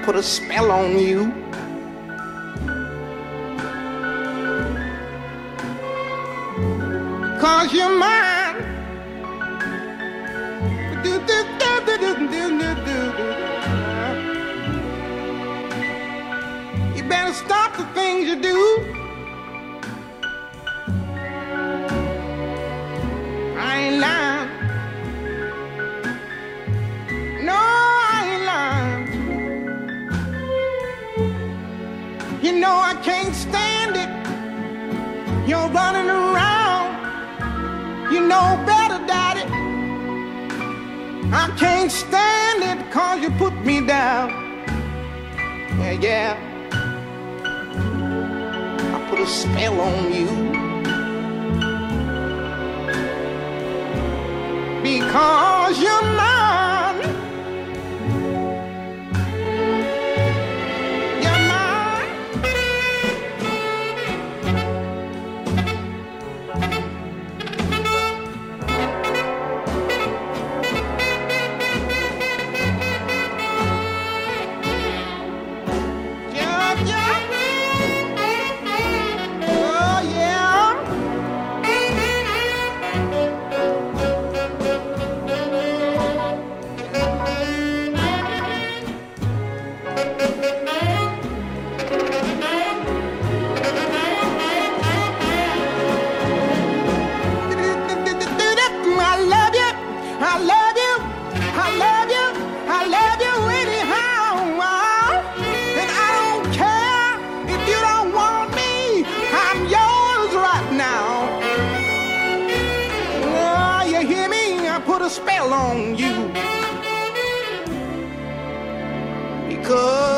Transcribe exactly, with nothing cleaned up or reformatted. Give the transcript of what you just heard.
put a spell on you. Cause you're mine. Do, do, do, do, do, do, do, do. You better stop the things you do. I ain't lying. No, I ain't lying. You know I can't stand it. You're running around. You know better, Daddy. I can't stand it cause you put me down. Yeah, yeah. I put a spell on you. Because you're mine. You're mine. Yeah, yeah. Oh, yeah. I love you, I love you, I love you, I love you anyhow. And I don't care if you don't want me, I'm yours right now. Oh, you hear me? I put a spell on you. Because